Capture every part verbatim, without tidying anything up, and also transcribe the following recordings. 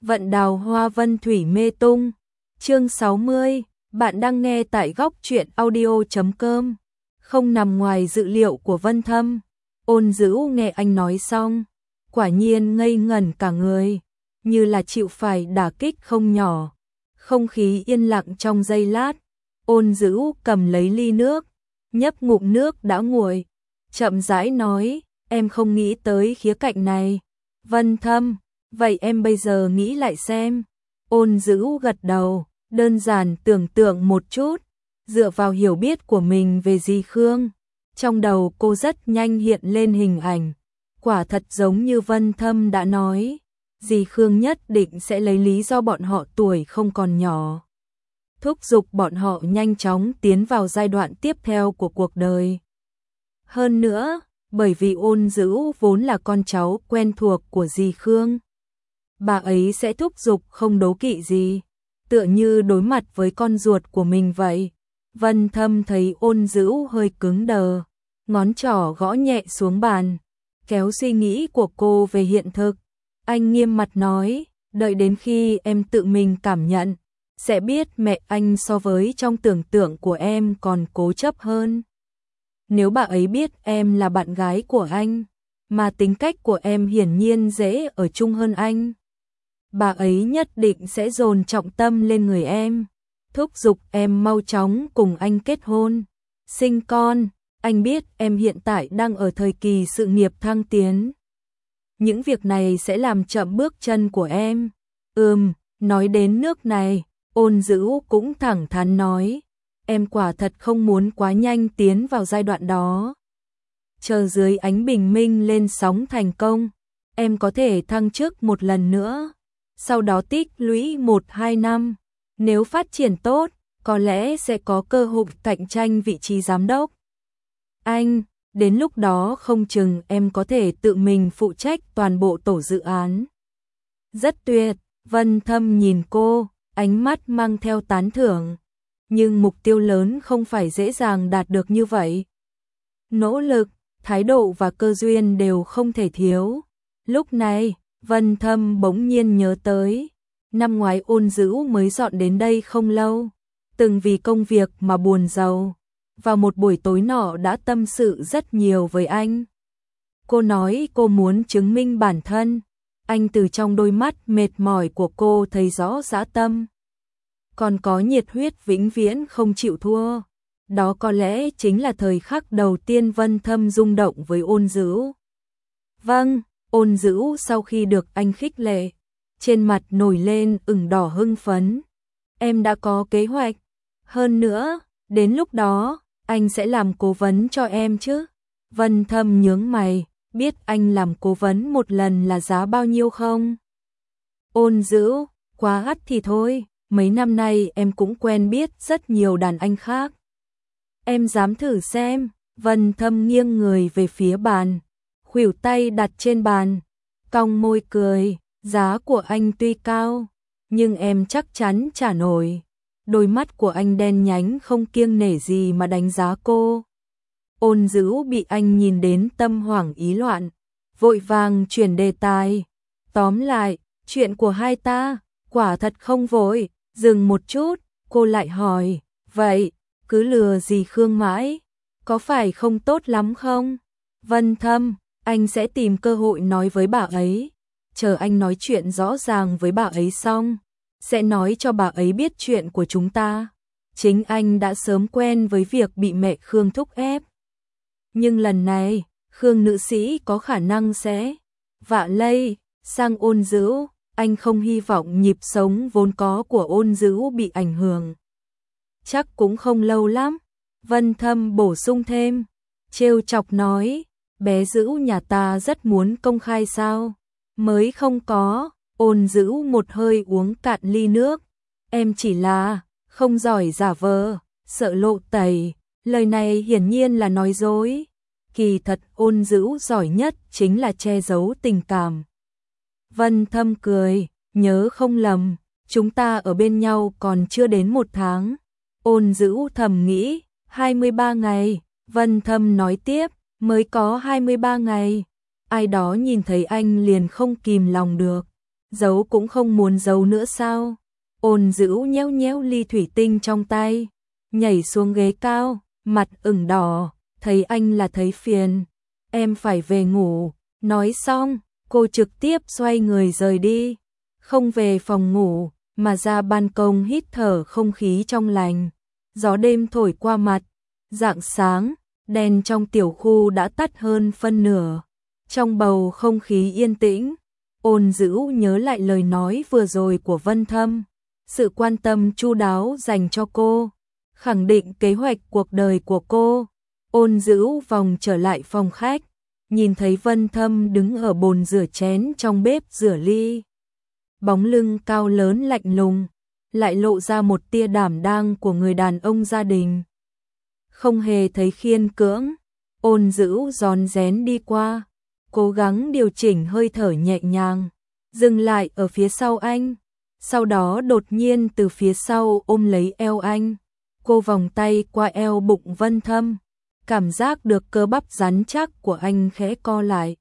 Vận đào hoa vân thủy mê tung. Chương sáu mươi, bạn đang nghe tại góc truyện audio chấm com. Không nằm ngoài dự liệu của Vân Thâm. Ôn Dữ nghe anh nói xong, quả nhiên ngây ngẩn cả người, như là chịu phải đả kích không nhỏ. Không khí yên lặng trong giây lát, Ôn Dữ cầm lấy ly nước, nhấp ngụm nước đã nguội, chậm rãi nói, em không nghĩ tới khía cạnh này. Vân Thâm, vậy em bây giờ nghĩ lại xem. Ôn Dữ gật đầu, đơn giản tưởng tượng một chút, dựa vào hiểu biết của mình về Di Khương. Trong đầu cô rất nhanh hiện lên hình ảnh, quả thật giống như Vân Thâm đã nói, Di Khương nhất định sẽ lấy lý do bọn họ tuổi không còn nhỏ, thúc giục bọn họ nhanh chóng tiến vào giai đoạn tiếp theo của cuộc đời. Hơn nữa, bởi vì Ôn Dữ vốn là con cháu quen thuộc của Di Khương, bà ấy sẽ thúc giục không đố kỵ gì, tựa như đối mặt với con ruột của mình vậy. Vân Thâm thấy Ôn Dữ hơi cứng đờ, ngón trỏ gõ nhẹ xuống bàn, kéo suy nghĩ của cô về hiện thực. Anh nghiêm mặt nói, đợi đến khi em tự mình cảm nhận, sẽ biết mẹ anh so với trong tưởng tượng của em còn cố chấp hơn. Nếu bà ấy biết em là bạn gái của anh, mà tính cách của em hiển nhiên dễ ở chung hơn anh, bà ấy nhất định sẽ dồn trọng tâm lên người em, thúc giục em mau chóng cùng anh kết hôn, sinh con. Anh biết em hiện tại đang ở thời kỳ sự nghiệp thăng tiến. Những việc này sẽ làm chậm bước chân của em. Ừm, nói đến nước này, Ôn Dữ cũng thẳng thắn nói, em quả thật không muốn quá nhanh tiến vào giai đoạn đó. Chờ dưới ánh bình minh lên sóng thành công, em có thể thăng chức một lần nữa, sau đó tích lũy một hai năm, nếu phát triển tốt, có lẽ sẽ có cơ hội cạnh tranh vị trí giám đốc. Anh, đến lúc đó không chừng em có thể tự mình phụ trách toàn bộ tổ dự án. Rất tuyệt. Vân Thâm nhìn cô, ánh mắt mang theo tán thưởng. Nhưng mục tiêu lớn không phải dễ dàng đạt được như vậy. Nỗ lực, thái độ và cơ duyên đều không thể thiếu. Lúc này, Vân Thâm bỗng nhiên nhớ tới, năm ngoái Ôn Dữ mới dọn đến đây không lâu, từng vì công việc mà buồn rầu. Vào một buổi tối nọ đã tâm sự rất nhiều với anh. Cô nói cô muốn chứng minh bản thân. Anh từ trong đôi mắt mệt mỏi của cô thấy rõ dã tâm. Còn có nhiệt huyết vĩnh viễn không chịu thua. Đó có lẽ chính là thời khắc đầu tiên Vân Thâm rung động với Ôn Dữ. Vâng, Ôn Dữ sau khi được anh khích lệ, trên mặt nổi lên ửng đỏ hưng phấn. Em đã có kế hoạch. Hơn nữa, đến lúc đó, anh sẽ làm cố vấn cho em chứ? Vân Thâm nhướng mày, biết anh làm cố vấn một lần là giá bao nhiêu không? Ôn Dữ, quá gắt thì thôi, mấy năm nay em cũng quen biết rất nhiều đàn anh khác. Em dám thử xem. Vân Thâm nghiêng người về phía bàn, khuỷu tay đặt trên bàn, cong môi cười, giá của anh tuy cao, nhưng em chắc chắn trả nổi. Đôi mắt của anh đen nhánh không kiêng nể gì mà đánh giá cô. Ôn Dữ bị anh nhìn đến tâm hoảng ý loạn, vội vàng chuyển đề tài. Tóm lại, chuyện của hai ta, quả thật không vội. Dừng một chút, cô lại hỏi, vậy, cứ lừa Di Khương mãi, có phải không tốt lắm không? Vân Thâm, anh sẽ tìm cơ hội nói với bà ấy. Chờ anh nói chuyện rõ ràng với bà ấy xong, sẽ nói cho bà ấy biết chuyện của chúng ta. Chính anh đã sớm quen với việc bị mẹ Khương thúc ép. Nhưng lần này, Khương nữ sĩ có khả năng sẽ vạ lây sang Ôn Dữ. Anh không hy vọng nhịp sống vốn có của Ôn Dữ bị ảnh hưởng. Chắc cũng không lâu lắm. Vân Thâm bổ sung thêm, trêu chọc nói, bé Dữ nhà ta rất muốn công khai sao? Mới không có. Ôn Dữ một hơi uống cạn ly nước. Em chỉ là không giỏi giả vờ, sợ lộ tẩy. Lời này hiển nhiên là nói dối. Kỳ thật Ôn Dữ giỏi nhất chính là che giấu tình cảm. Vân Thâm cười, nhớ không lầm, chúng ta ở bên nhau còn chưa đến một tháng. Ôn Dữ thầm nghĩ, hai mươi ba ngày. Vân Thâm nói tiếp, mới có hai mươi ba ngày. Ai đó nhìn thấy anh liền không kìm lòng được, giấu cũng không muốn giấu nữa sao? Ôn Dữ nhéo nhéo ly thủy tinh trong tay, nhảy xuống ghế cao, mặt ửng đỏ, thấy anh là thấy phiền. Em phải về ngủ, nói xong, cô trực tiếp xoay người rời đi, không về phòng ngủ, mà ra ban công hít thở không khí trong lành. Gió đêm thổi qua mặt, rạng sáng, đèn trong tiểu khu đã tắt hơn phân nửa. Trong bầu không khí yên tĩnh, Ôn Dữ nhớ lại lời nói vừa rồi của Vân Thâm, sự quan tâm chu đáo dành cho cô, khẳng định kế hoạch cuộc đời của cô. Ôn Dữ vòng trở lại phòng khách, nhìn thấy Vân Thâm đứng ở bồn rửa chén trong bếp rửa ly. Bóng lưng cao lớn lạnh lùng, lại lộ ra một tia đảm đang của người đàn ông gia đình. Không hề thấy khiên cưỡng, Ôn Dữ rón rén đi qua, cố gắng điều chỉnh hơi thở nhẹ nhàng, dừng lại ở phía sau anh, sau đó đột nhiên từ phía sau ôm lấy eo anh. Cô vòng tay qua eo bụng Vân Thâm, cảm giác được cơ bắp rắn chắc của anh khẽ co lại.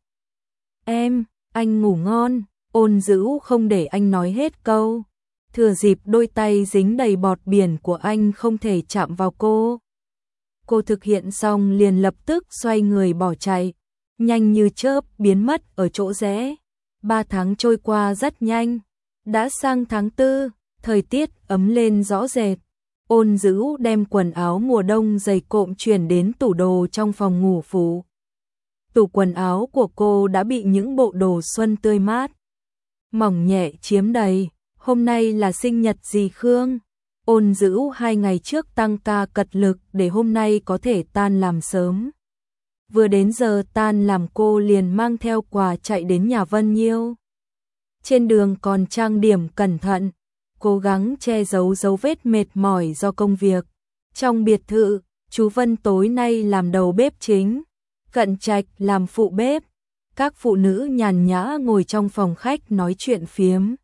Em, anh ngủ ngon. Ôn Dữ không để anh nói hết câu, thừa dịp đôi tay dính đầy bọt biển của anh không thể chạm vào cô. Cô thực hiện xong liền lập tức xoay người bỏ chạy, nhanh như chớp biến mất ở chỗ rẽ. Ba tháng trôi qua rất nhanh, đã sang tháng tư, thời tiết ấm lên rõ rệt. Ôn Dữ đem quần áo mùa đông dày cộm chuyển đến tủ đồ trong phòng ngủ phụ. Tủ quần áo của cô đã bị những bộ đồ xuân tươi mát, mỏng nhẹ chiếm đầy. Hôm nay là sinh nhật dì Khương. Ôn Dữ hai ngày trước tăng ca cật lực để hôm nay có thể tan làm sớm. Vừa đến giờ tan làm cô liền mang theo quà chạy đến nhà Vân Nhiêu. Trên đường còn trang điểm cẩn thận, cố gắng che giấu dấu vết mệt mỏi do công việc. Trong biệt thự, chú Vân tối nay làm đầu bếp chính, Cận Trạch làm phụ bếp. Các phụ nữ nhàn nhã ngồi trong phòng khách nói chuyện phiếm.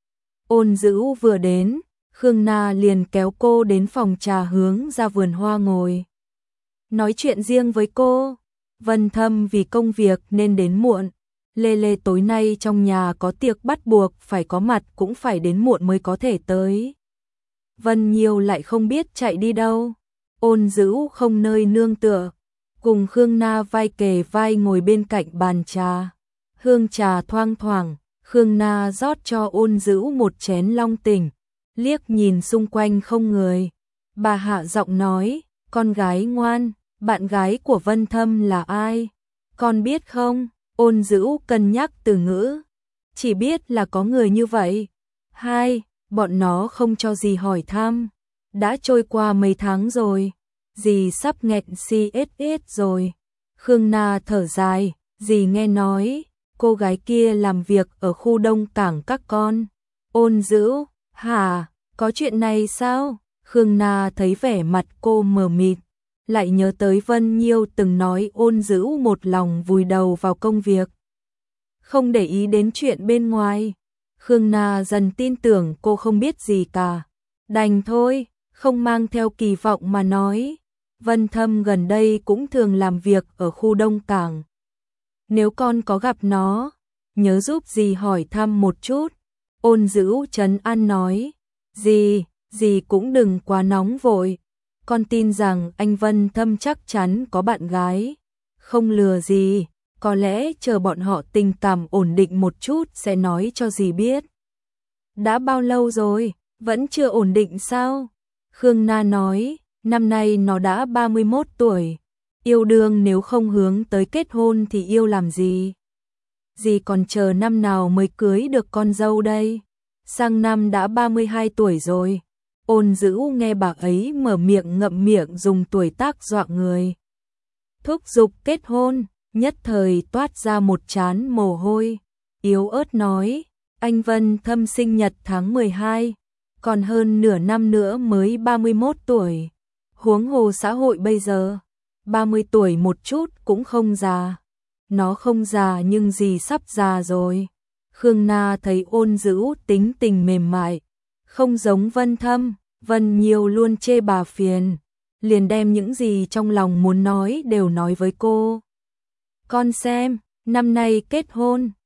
Ôn Dữ vừa đến, Khương Na liền kéo cô đến phòng trà hướng ra vườn hoa ngồi, nói chuyện riêng với cô. Vân Thâm vì công việc nên đến muộn. Lê Lê tối nay trong nhà có tiệc bắt buộc phải có mặt, cũng phải đến muộn mới có thể tới. Vân Nhiêu lại không biết chạy đi đâu. Ôn Dữ không nơi nương tựa, cùng Khương Na vai kề vai ngồi bên cạnh bàn trà. Hương trà thoang thoảng, Khương Na rót cho Ôn Dữ một chén long tỉnh, liếc nhìn xung quanh không người. Bà hạ giọng nói, con gái ngoan, bạn gái của Vân Thâm là ai? Con biết không? Ôn Dữ cân nhắc từ ngữ, chỉ biết là có người như vậy. Hai, bọn nó không cho dì hỏi thăm. Đã trôi qua mấy tháng rồi, dì sắp nghẹn xê ét ét rồi. Khương Na thở dài, dì nghe nói cô gái kia làm việc ở khu Đông Cảng các con. Ôn Dữ, hả, có chuyện này sao? Khương Na thấy vẻ mặt cô mờ mịt, lại nhớ tới Vân Nhiêu từng nói Ôn Dữ một lòng vùi đầu vào công việc, không để ý đến chuyện bên ngoài. Khương Na dần tin tưởng cô không biết gì cả, đành thôi, không mang theo kỳ vọng mà nói. Vân Thâm gần đây cũng thường làm việc ở khu Đông Cảng. Nếu con có gặp nó, nhớ giúp dì hỏi thăm một chút. Ôn Dữ trấn an nói, dì, dì cũng đừng quá nóng vội. Con tin rằng anh Vân Thâm chắc chắn có bạn gái, không lừa gì, có lẽ chờ bọn họ tình cảm ổn định một chút sẽ nói cho dì biết. Đã bao lâu rồi, vẫn chưa ổn định sao? Khương Na nói, năm nay nó đã ba mươi mốt tuổi, yêu đương nếu không hướng tới kết hôn thì yêu làm gì? Dì còn chờ năm nào mới cưới được con dâu đây? Sang năm đã ba mươi hai tuổi rồi. Ôn Dữ nghe bà ấy mở miệng ngậm miệng dùng tuổi tác dọa người. Thúc giục kết hôn, nhất thời toát ra một trán mồ hôi. Yếu ớt nói, anh Vân Thâm sinh nhật tháng mười hai, còn hơn nửa năm nữa mới ba mươi mốt tuổi. Huống hồ xã hội bây giờ, ba mươi tuổi một chút cũng không già. Nó không già nhưng dì sắp già rồi. Khương Na thấy Ôn Dữ tính tình mềm mại, không giống Vân Thâm. Vân Nhiêu luôn chê bà phiền, liền đem những gì trong lòng muốn nói đều nói với cô. Con xem, năm nay kết hôn,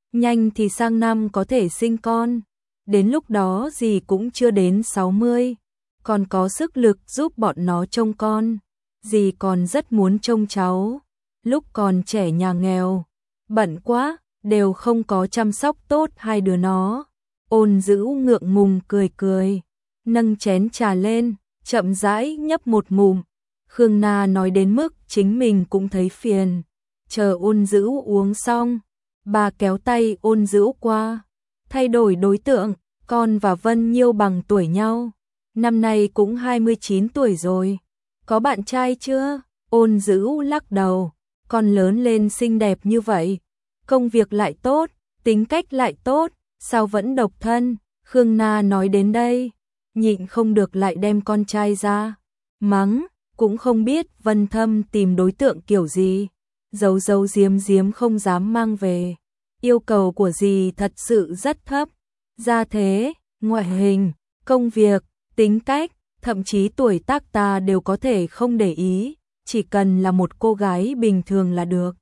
nhanh thì sang năm có thể sinh con, đến lúc đó dì cũng chưa đến sáu mươi, còn có sức lực giúp bọn nó trông con, dì còn rất muốn trông cháu, lúc còn trẻ nhà nghèo, bận quá, đều không có chăm sóc tốt hai đứa nó. Ôn Dữ ngượng ngùng cười cười, nâng chén trà lên, chậm rãi nhấp một ngụm. Khương Na nói đến mức chính mình cũng thấy phiền. Chờ Ôn Dữ uống xong, bà kéo tay Ôn Dữ qua, thay đổi đối tượng, con và Vân Nhiêu bằng tuổi nhau, năm nay cũng hai mươi chín tuổi rồi. Có bạn trai chưa? Ôn Dữ lắc đầu, con lớn lên xinh đẹp như vậy, công việc lại tốt, tính cách lại tốt, sao vẫn độc thân? Khương Na nói đến đây, nhịn không được lại đem con trai ra mắng, cũng không biết Vân Thâm tìm đối tượng kiểu gì, giấu giấu giếm giếm không dám mang về. Yêu cầu của dì thật sự rất thấp, gia thế, ngoại hình, công việc, tính cách, thậm chí tuổi tác ta đều có thể không để ý, chỉ cần là một cô gái bình thường là được.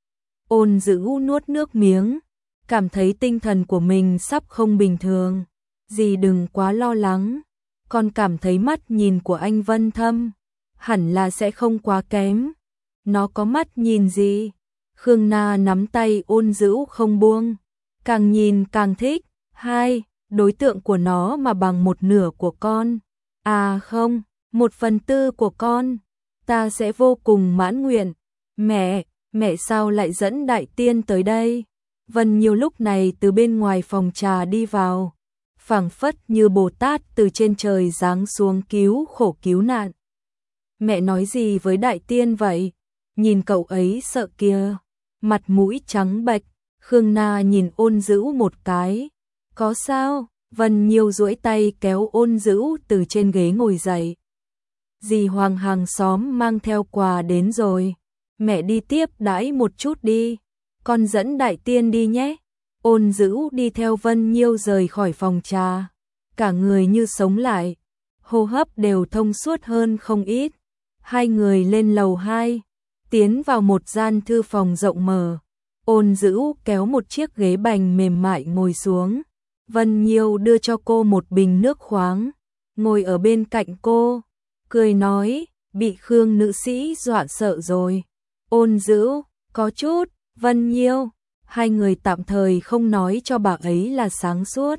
Ôn Dữ nuốt nước miếng, cảm thấy tinh thần của mình sắp không bình thường. Dì đừng quá lo lắng, con cảm thấy mắt nhìn của anh Vân Thâm hẳn là sẽ không quá kém. Nó có mắt nhìn gì? Khương Na nắm tay Ôn Dữ không buông, càng nhìn càng thích. Hai, đối tượng của nó mà bằng một nửa của con. À không, một phần tư của con. Ta sẽ vô cùng mãn nguyện. Mẹ, mẹ sao lại dẫn Đại Tiên tới đây? Vân Nhiêu lúc này từ bên ngoài phòng trà đi vào, phảng phất như Bồ Tát từ trên trời giáng xuống cứu khổ cứu nạn. Mẹ nói gì với Đại Tiên vậy? Nhìn cậu ấy sợ kìa, mặt mũi trắng bệch. Khương Na nhìn Ôn Dữ một cái. Có sao? Vân Nhiêu duỗi tay kéo Ôn Dữ từ trên ghế ngồi dậy. Dì Hoàng hàng xóm mang theo quà đến rồi, mẹ đi tiếp đãi một chút đi, con dẫn Đại Tiên đi nhé. Ôn Dữ đi theo Vân Nhiêu rời khỏi phòng trà, cả người như sống lại, hô hấp đều thông suốt hơn không ít. Hai người lên lầu hai, tiến vào một gian thư phòng rộng mở. Ôn Dữ kéo một chiếc ghế bành mềm mại ngồi xuống. Vân Nhiêu đưa cho cô một bình nước khoáng, ngồi ở bên cạnh cô, cười nói, bị Khương nữ sĩ dọa sợ rồi. Ôn Dữ, có chút. Vân Nhiêu, hai người tạm thời không nói cho bà ấy là sáng suốt.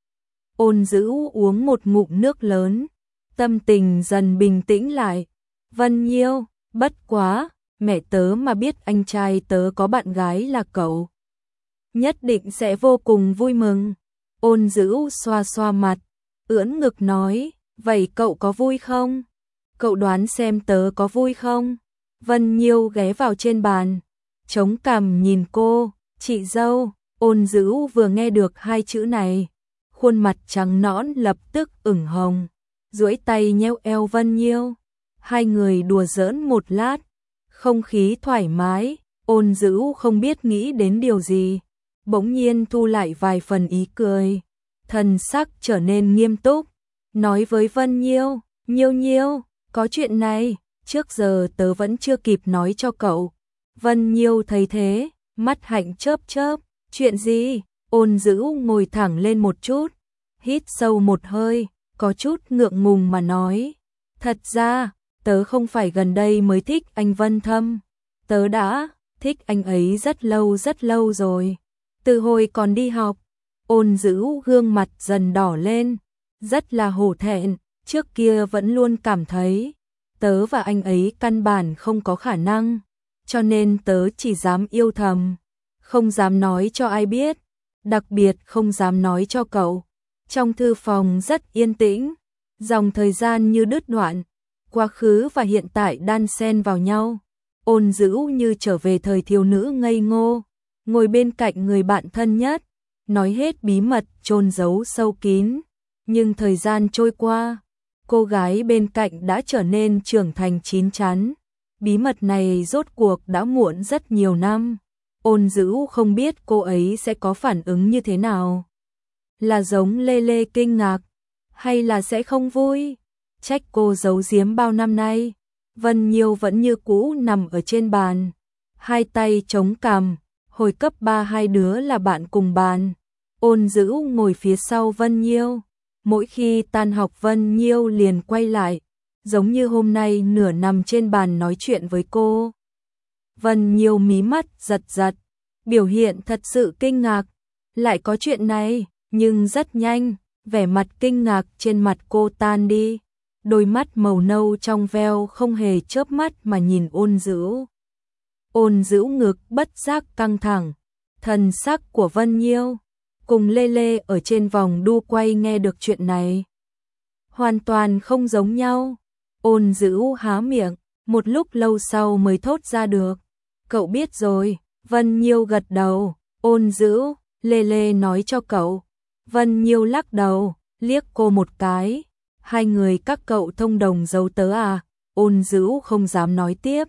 Ôn Dữ uống một ngụm nước lớn, tâm tình dần bình tĩnh lại. Vân Nhiêu, bất quá, mẹ tớ mà biết anh trai tớ có bạn gái là cậu, nhất định sẽ vô cùng vui mừng. Ôn Dữ xoa xoa mặt, ưỡn ngực nói, vậy cậu có vui không? Cậu đoán xem tớ có vui không? Vân Nhiêu ghé vào trên bàn, chống cằm nhìn cô, chị dâu. Ôn Dữ vừa nghe được hai chữ này, khuôn mặt trắng nõn lập tức ửng hồng, duỗi tay nheo eo Vân Nhiêu. Hai người đùa giỡn một lát, không khí thoải mái. Ôn Dữ không biết nghĩ đến điều gì, bỗng nhiên thu lại vài phần ý cười, thần sắc trở nên nghiêm túc, nói với Vân Nhiêu, Nhiêu Nhiêu, có chuyện này, trước giờ tớ vẫn chưa kịp nói cho cậu. Vân Nhiêu thấy thế, mắt hạnh chớp chớp, chuyện gì? Ôn Dữ ngồi thẳng lên một chút, hít sâu một hơi, có chút ngượng ngùng mà nói, thật ra, tớ không phải gần đây mới thích anh Vân Thâm, tớ đã thích anh ấy rất lâu rất lâu rồi, từ hồi còn đi học. Ôn Dữ gương mặt dần đỏ lên, rất là hổ thẹn, trước kia vẫn luôn cảm thấy tớ và anh ấy căn bản không có khả năng, cho nên tớ chỉ dám yêu thầm, không dám nói cho ai biết, đặc biệt không dám nói cho cậu. Trong thư phòng rất yên tĩnh, dòng thời gian như đứt đoạn, quá khứ và hiện tại đan xen vào nhau. Ôn Dữ như trở về thời thiếu nữ ngây ngô, ngồi bên cạnh người bạn thân nhất, nói hết bí mật chôn giấu sâu kín. Nhưng thời gian trôi qua, cô gái bên cạnh đã trở nên trưởng thành chín chắn. Bí mật này rốt cuộc đã muộn rất nhiều năm. Ôn Dữ không biết cô ấy sẽ có phản ứng như thế nào. Là giống lê lê kinh ngạc, hay là sẽ không vui? Trách cô giấu giếm bao năm nay. Vân Nhiêu vẫn như cũ nằm ở trên bàn, hai tay chống cằm, Hồi cấp ba hai đứa là bạn cùng bàn. Ôn Dữ ngồi phía sau Vân Nhiêu. Mỗi khi tan học Vân Nhiêu liền quay lại, giống như hôm nay nửa nằm trên bàn nói chuyện với cô. Vân Nhiêu mí mắt giật giật, biểu hiện thật sự kinh ngạc. Lại có chuyện này, nhưng rất nhanh, vẻ mặt kinh ngạc trên mặt cô tan đi. Đôi mắt màu nâu trong veo không hề chớp mắt mà nhìn Ôn Dữ. Ôn Dữ ngực bất giác căng thẳng, thần sắc của Vân Nhiêu cùng Lê Lê ở trên vòng đu quay nghe được chuyện này hoàn toàn không giống nhau. Ôn Dữ há miệng, một lúc lâu sau mới thốt ra được. Cậu biết rồi. Vân Nhiêu gật đầu. Ôn Dữ, Lê Lê nói cho cậu. Vân Nhiêu lắc đầu, liếc cô một cái. Hai người các cậu thông đồng giấu tớ à? Ôn Dữ không dám nói tiếp.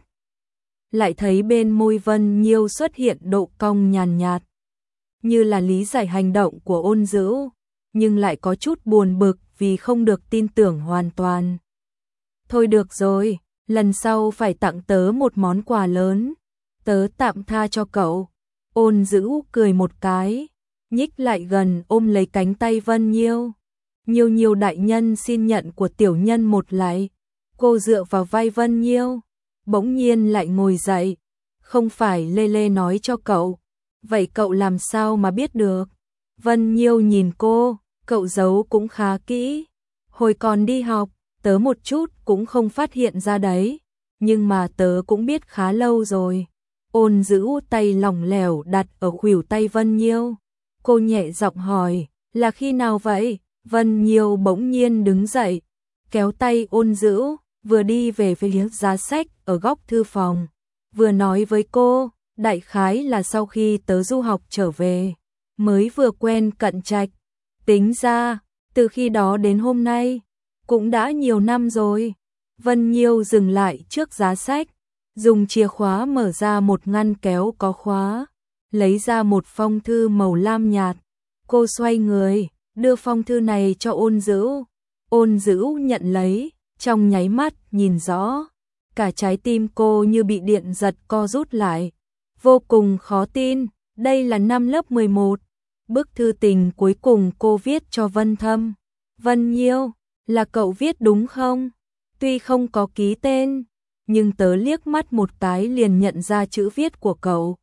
Lại thấy bên môi Vân Nhiêu xuất hiện độ cong nhàn nhạt, như là lý giải hành động của Ôn Dữ, nhưng lại có chút buồn bực vì không được tin tưởng hoàn toàn. Thôi được rồi, lần sau phải tặng tớ một món quà lớn, tớ tạm tha cho cậu. Ôn Dữ cười một cái, nhích lại gần ôm lấy cánh tay Vân Nhiêu. Nhiêu Nhiêu đại nhân xin nhận của tiểu nhân một lại. Cô dựa vào vai Vân Nhiêu, bỗng nhiên lại ngồi dậy. Không phải Lê Lê nói cho cậu, vậy cậu làm sao mà biết được? Vân Nhiêu nhìn cô, cậu giấu cũng khá kỹ. Hồi còn đi học, tớ một chút cũng không phát hiện ra đấy, nhưng mà tớ cũng biết khá lâu rồi. Ôn Dữ tay lỏng lẻo đặt ở khuỷu tay Vân Nhiêu. Cô nhẹ giọng hỏi, là khi nào vậy? Vân Nhiêu bỗng nhiên đứng dậy, kéo tay Ôn Dữ, vừa đi về phía giá sách ở góc thư phòng, vừa nói với cô, đại khái là sau khi tớ du học trở về, mới vừa quen Cận Trạch. Tính ra, từ khi đó đến hôm nay, cũng đã nhiều năm rồi. Vân Nhiêu dừng lại trước giá sách, dùng chìa khóa mở ra một ngăn kéo có khóa, lấy ra một phong thư màu lam nhạt. Cô xoay người, đưa phong thư này cho Ôn Dữ. Ôn Dữ nhận lấy, trong nháy mắt nhìn rõ, cả trái tim cô như bị điện giật co rút lại. Vô cùng khó tin, đây là năm lớp mười một. Bức thư tình cuối cùng cô viết cho Vân Thâm. Vân Nhiêu, là cậu viết đúng không? Tuy không có ký tên, nhưng tớ liếc mắt một cái liền nhận ra chữ viết của cậu.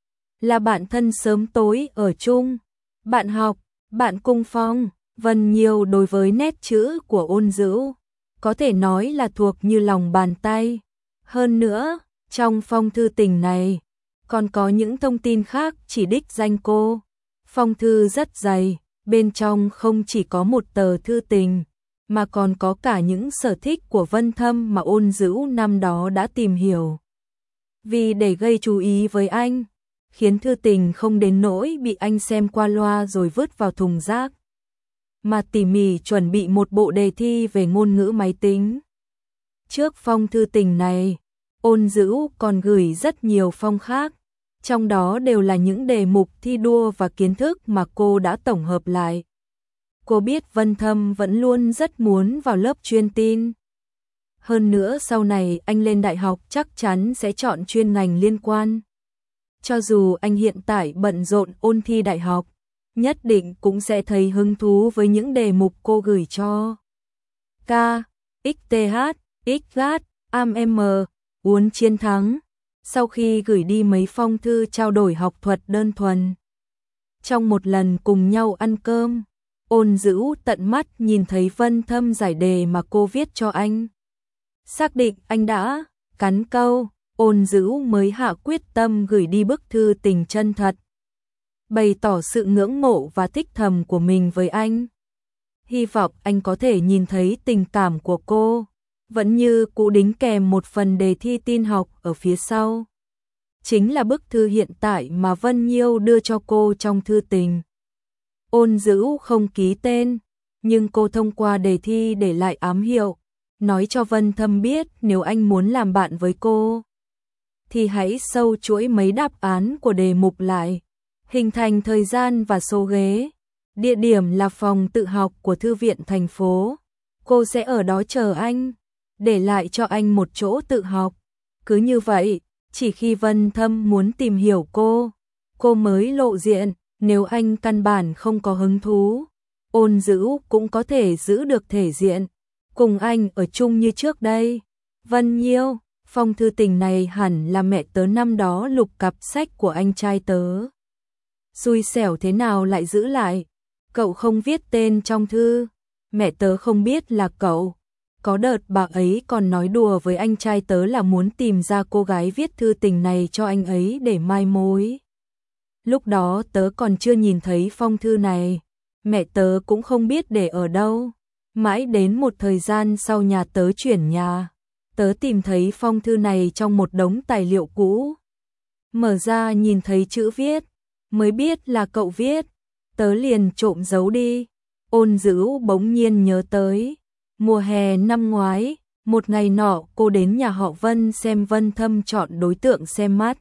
Là bạn thân sớm tối ở chung, bạn học, bạn cùng phòng. Vân Nhiêu đối với nét chữ của Ôn Dữ có thể nói là thuộc như lòng bàn tay. Hơn nữa, trong phong thư tình này còn có những thông tin khác chỉ đích danh cô. Phong thư rất dày, bên trong không chỉ có một tờ thư tình, mà còn có cả những sở thích của Vân Thâm mà Ôn Dữ năm đó đã tìm hiểu. Vì để gây chú ý với anh, khiến thư tình không đến nỗi bị anh xem qua loa rồi vứt vào thùng rác, mà tỉ mỉ chuẩn bị một bộ đề thi về ngôn ngữ máy tính. Trước phong thư tình này, Ôn Dữ còn gửi rất nhiều phong khác, trong đó đều là những đề mục thi đua và kiến thức mà cô đã tổng hợp lại. Cô biết Vân Thâm vẫn luôn rất muốn vào lớp chuyên tin. Hơn nữa sau này anh lên đại học chắc chắn sẽ chọn chuyên ngành liên quan. Cho dù anh hiện tại bận rộn ôn thi đại học, nhất định cũng sẽ thấy hứng thú với những đề mục cô gửi cho. K, ích tê hát, ích giát, a em em, muốn chiến thắng. Sau khi gửi đi mấy phong thư trao đổi học thuật đơn thuần, trong một lần cùng nhau ăn cơm, Ôn Dữ tận mắt nhìn thấy Vân Thâm giải đề mà cô viết cho anh. Xác định anh đã cắn câu, Ôn Dữ mới hạ quyết tâm gửi đi bức thư tình chân thật, bày tỏ sự ngưỡng mộ và thích thầm của mình với anh. Hy vọng anh có thể nhìn thấy tình cảm của cô, vẫn như cũ đính kèm một phần đề thi tin học ở phía sau. Chính là bức thư hiện tại mà Vân Nhiêu đưa cho cô trong thư tình. Ôn Dữ không ký tên, nhưng cô thông qua đề thi để lại ám hiệu, nói cho Vân Thâm biết nếu anh muốn làm bạn với cô, thì hãy sâu chuỗi mấy đáp án của đề mục lại, hình thành thời gian và số ghế. Địa điểm là phòng tự học của thư viện thành phố. Cô sẽ ở đó chờ anh, để lại cho anh một chỗ tự học. Cứ như vậy, chỉ khi Vân Thâm muốn tìm hiểu cô, cô mới lộ diện, nếu anh căn bản không có hứng thú, Ôn Dữ cũng có thể giữ được thể diện, cùng anh ở chung như trước đây. Vân Nhiêu, phong thư tình này hẳn là mẹ tớ năm đó lục cặp sách của anh trai tớ. Xui xẻo thế nào lại giữ lại, cậu không viết tên trong thư, mẹ tớ không biết là cậu. Có đợt bà ấy còn nói đùa với anh trai tớ là muốn tìm ra cô gái viết thư tình này cho anh ấy để mai mối. Lúc đó tớ còn chưa nhìn thấy phong thư này, mẹ tớ cũng không biết để ở đâu. Mãi đến một thời gian sau nhà tớ chuyển nhà, tớ tìm thấy phong thư này trong một đống tài liệu cũ. Mở ra nhìn thấy chữ viết, mới biết là cậu viết, tớ liền trộm giấu đi. Ôn Dữ bỗng nhiên nhớ tới, mùa hè năm ngoái, một ngày nọ cô đến nhà họ Vân xem Vân Thâm chọn đối tượng xem mắt.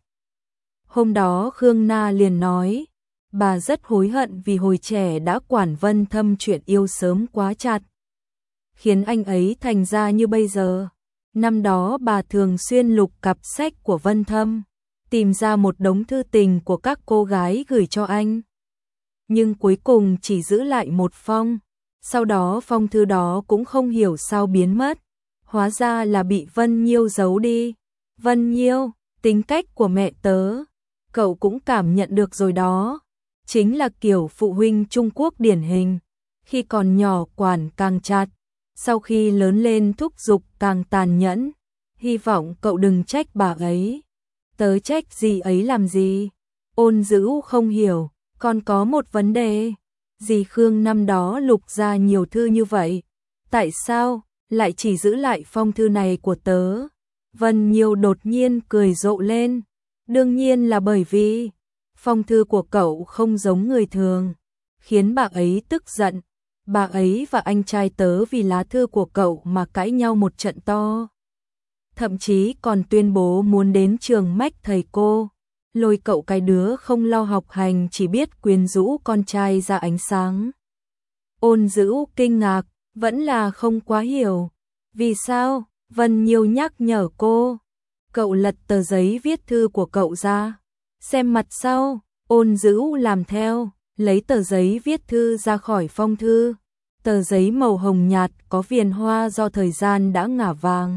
Hôm đó Khương Na liền nói, bà rất hối hận vì hồi trẻ đã quản Vân Thâm chuyện yêu sớm quá chặt, khiến anh ấy thành ra như bây giờ. Năm đó bà thường xuyên lục cặp sách của Vân Thâm, tìm ra một đống thư tình của các cô gái gửi cho anh. Nhưng cuối cùng chỉ giữ lại một phong, sau đó phong thư đó cũng không hiểu sao biến mất, hóa ra là bị Vân Nhiêu giấu đi. Vân Nhiêu, tính cách của mẹ tớ, cậu cũng cảm nhận được rồi đó, chính là kiểu phụ huynh Trung Quốc điển hình, khi còn nhỏ quản càng chặt, sau khi lớn lên thúc giục càng tàn nhẫn. Hy vọng cậu đừng trách bà ấy. Tớ trách gì ấy làm gì? Ôn Dữ không hiểu, còn có một vấn đề. Dì Khương năm đó lục ra nhiều thư như vậy, tại sao lại chỉ giữ lại phong thư này của tớ? Vân Nhiêu đột nhiên cười rộ lên. Đương nhiên là bởi vì phong thư của cậu không giống người thường, khiến bà ấy tức giận. Bà ấy và anh trai tớ vì lá thư của cậu mà cãi nhau một trận to. Thậm chí còn tuyên bố muốn đến trường mách thầy cô, lôi cậu cái đứa không lo học hành chỉ biết quyến rũ con trai ra ánh sáng. Ôn Dữ kinh ngạc, vẫn là không quá hiểu. Vì sao? Vân Nhiêu nhắc nhở cô. Cậu lật tờ giấy viết thư của cậu ra, xem mặt sau. Ôn Dữ làm theo, lấy tờ giấy viết thư ra khỏi phong thư. Tờ giấy màu hồng nhạt có viền hoa do thời gian đã ngả vàng.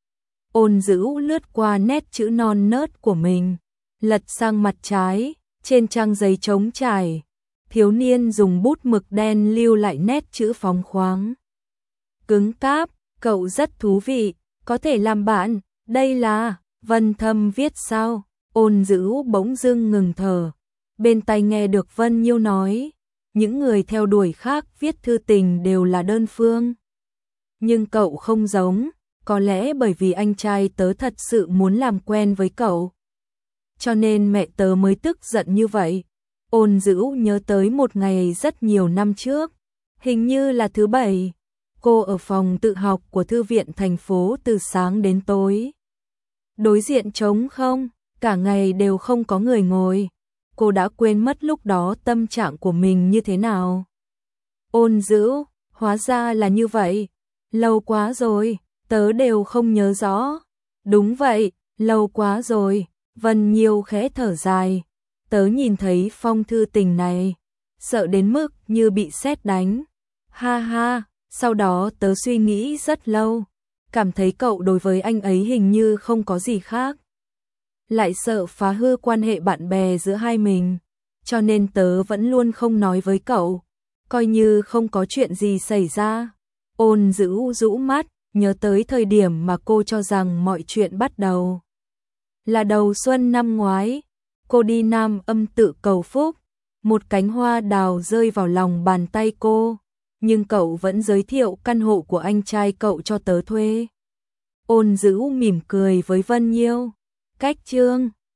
Ôn Dữ lướt qua nét chữ non nớt của mình, lật sang mặt trái, trên trang giấy trống trải, thiếu niên dùng bút mực đen lưu lại nét chữ phóng khoáng. Cứng cáp, cậu rất thú vị, có thể làm bạn. Đây là Vân Thâm viết sao? Ôn Dữ bỗng dưng ngừng thở, bên tai nghe được Vân Nhiêu nói, những người theo đuổi khác viết thư tình đều là đơn phương. Nhưng cậu không giống, có lẽ bởi vì anh trai tớ thật sự muốn làm quen với cậu, cho nên mẹ tớ mới tức giận như vậy. Ôn Dữ nhớ tới một ngày rất nhiều năm trước, hình như là thứ bảy, cô ở phòng tự học của thư viện thành phố từ sáng đến tối. Đối diện trống không, cả ngày đều không có người ngồi. Cô đã quên mất lúc đó tâm trạng của mình như thế nào. Ôn Dữ, hóa ra là như vậy. Lâu quá rồi, tớ đều không nhớ rõ. Đúng vậy, lâu quá rồi. Vân Nhiêu khẽ thở dài. Tớ nhìn thấy phong thư tình này, sợ đến mức như bị sét đánh. Ha ha, sau đó tớ suy nghĩ rất lâu, cảm thấy cậu đối với anh ấy hình như không có gì khác. Lại sợ phá hư quan hệ bạn bè giữa hai mình, cho nên tớ vẫn luôn không nói với cậu, coi như không có chuyện gì xảy ra. Ôn Dữ rũ mắt, nhớ tới thời điểm mà cô cho rằng mọi chuyện bắt đầu. Là đầu xuân năm ngoái, cô đi Nam Âm Tự cầu phúc, một cánh hoa đào rơi vào lòng bàn tay cô, nhưng cậu vẫn giới thiệu căn hộ của anh trai cậu cho tớ thuê. Ôn Dữ mỉm cười với Vân Nhiêu. Cách chương